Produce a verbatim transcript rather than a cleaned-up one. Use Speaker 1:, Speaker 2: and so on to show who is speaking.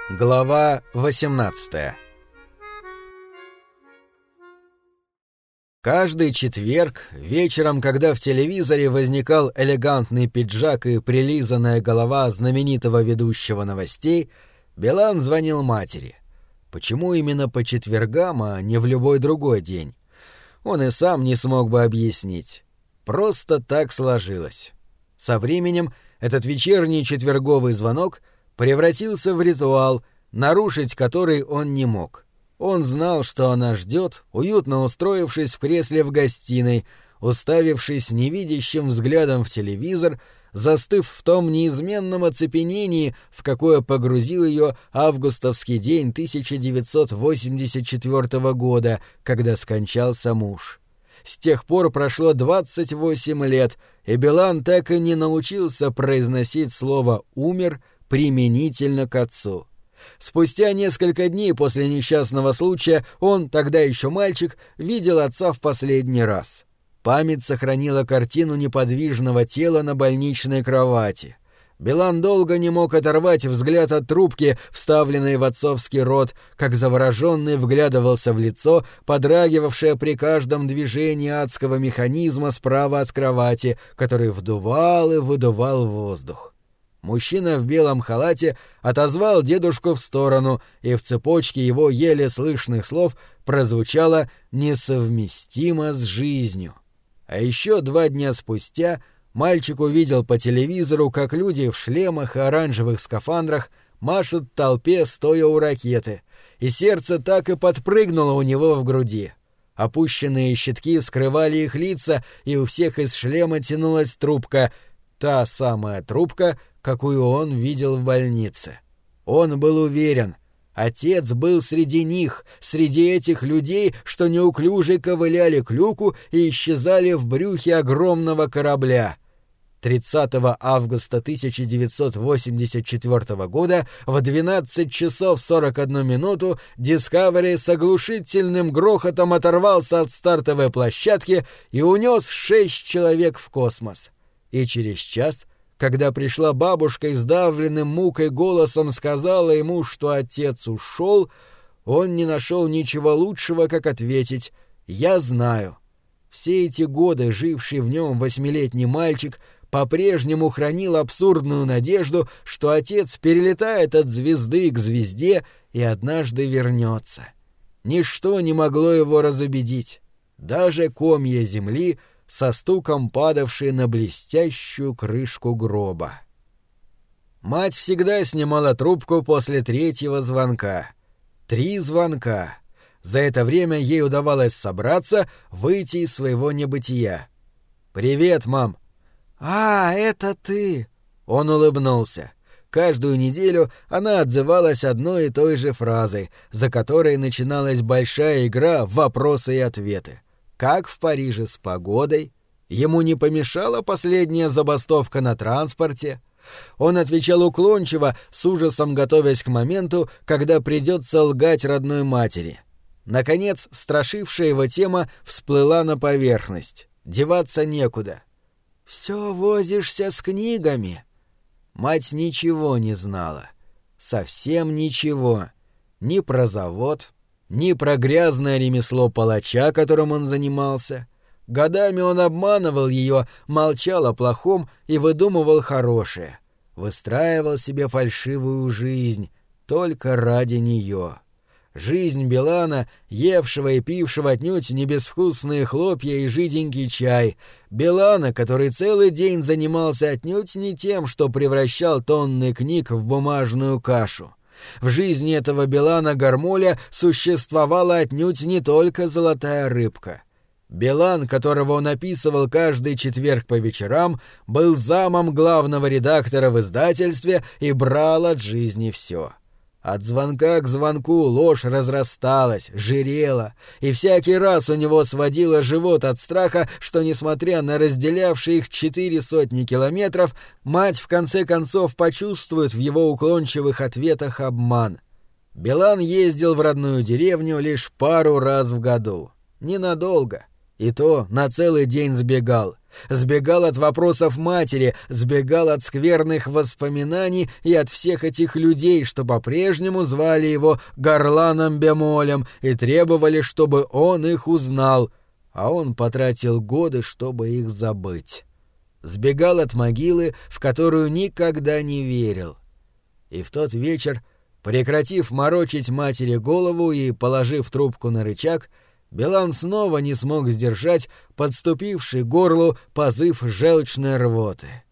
Speaker 1: Глава восемнадцатая. Каждый четверг, вечером, когда в телевизоре возникал элегантный пиджак и прилизанная голова знаменитого ведущего новостей, Билан звонил матери. Почему именно по четвергам, а не в любой другой день? Он и сам не смог бы объяснить. Просто так сложилось. Со временем этот вечерний четверговый звонок превратился в ритуал, нарушить который он не мог. Он знал, что она ждет, уютно устроившись в кресле в гостиной, уставившись невидящим взглядом в телевизор, застыв в том неизменном оцепенении, в какое погрузил ее августовский день тысяча девятьсот восемьдесят четвёртого года, когда скончался муж. С тех пор прошло двадцать восемь лет, и Билан так и не научился произносить слово «умер» применительно к отцу. Спустя несколько дней после несчастного случая он, тогда еще мальчик, видел отца в последний раз. Память сохранила картину неподвижного тела на больничной кровати. Билан долго не мог оторвать взгляд от трубки, вставленной в отцовский рот, как завороженный вглядывался в лицо, подрагивавшее при каждом движении адского механизма справа от кровати, который вдувал и выдувал воздух. Мужчина в белом халате отозвал дедушку в сторону, и в цепочке его еле слышных слов прозвучало «несовместимо с жизнью». А еще два дня спустя мальчик увидел по телевизору, как люди в шлемах и оранжевых скафандрах машут толпе, стоя у ракеты, и сердце так и подпрыгнуло у него в груди. Опущенные щитки скрывали их лица, и у всех из шлема тянулась трубка, та самая трубка, какую он видел в больнице. Он был уверен, отец был среди них, среди этих людей, что неуклюже ковыляли к люку и исчезали в брюхе огромного корабля. тридцатого августа тысяча девятьсот восемьдесят четвёртого года в двенадцать часов сорок одну минуту Discovery с оглушительным грохотом оторвался от стартовой площадки и унес шесть человек в космос. И через час, когда пришла бабушка и сдавленным мукой голосом сказала ему, что отец ушел, он не нашел ничего лучшего, как ответить «Я знаю». Все эти годы живший в нем восьмилетний мальчик по-прежнему хранил абсурдную надежду, что отец перелетает от звезды к звезде и однажды вернется. Ничто не могло его разубедить, даже комья земли, со стуком падавшие на блестящую крышку гроба. Мать всегда снимала трубку после третьего звонка. Три звонка. За это время ей удавалось собраться, выйти из своего небытия. «Привет, мам!» «А, это ты!» Он улыбнулся. Каждую неделю она отзывалась одной и той же фразой, за которой начиналась большая игра в вопросы и ответы. Как в Париже с погодой? Ему не помешала последняя забастовка на транспорте? Он отвечал уклончиво, с ужасом готовясь к моменту, когда придется лгать родной матери. Наконец, страшившая его тема всплыла на поверхность. Деваться некуда. «Все возишься с книгами?» Мать ничего не знала. Совсем ничего. Ни про завод, ни про грязное ремесло палача, которым он занимался. Годами он обманывал ее, молчал о плохом и выдумывал хорошее. Выстраивал себе фальшивую жизнь только ради нее. Жизнь Билана, евшего и пившего отнюдь не безвкусные хлопья и жиденький чай. Билана, который целый день занимался отнюдь не тем, что превращал тонны книг в бумажную кашу. В жизни этого Билана-Гармоля существовала отнюдь не только золотая рыбка. Билан, которого он описывал каждый четверг по вечерам, был замом главного редактора в издательстве и брал от жизни все. От звонка к звонку ложь разрасталась, жирела, и всякий раз у него сводило живот от страха, что, несмотря на разделявшие их четыре сотни километров, мать в конце концов почувствует в его уклончивых ответах обман. Билан ездил в родную деревню лишь пару раз в году. Ненадолго. И то на целый день сбегал. Сбегал от вопросов матери, сбегал от скверных воспоминаний и от всех этих людей, что по-прежнему звали его Горланом Бемолем и требовали, чтобы он их узнал, а он потратил годы, чтобы их забыть. Сбегал от могилы, в которую никогда не верил. И в тот вечер, прекратив морочить матери голову и положив трубку на рычаг, Билан снова не смог сдержать подступивший к горлу позыв желчной рвоты.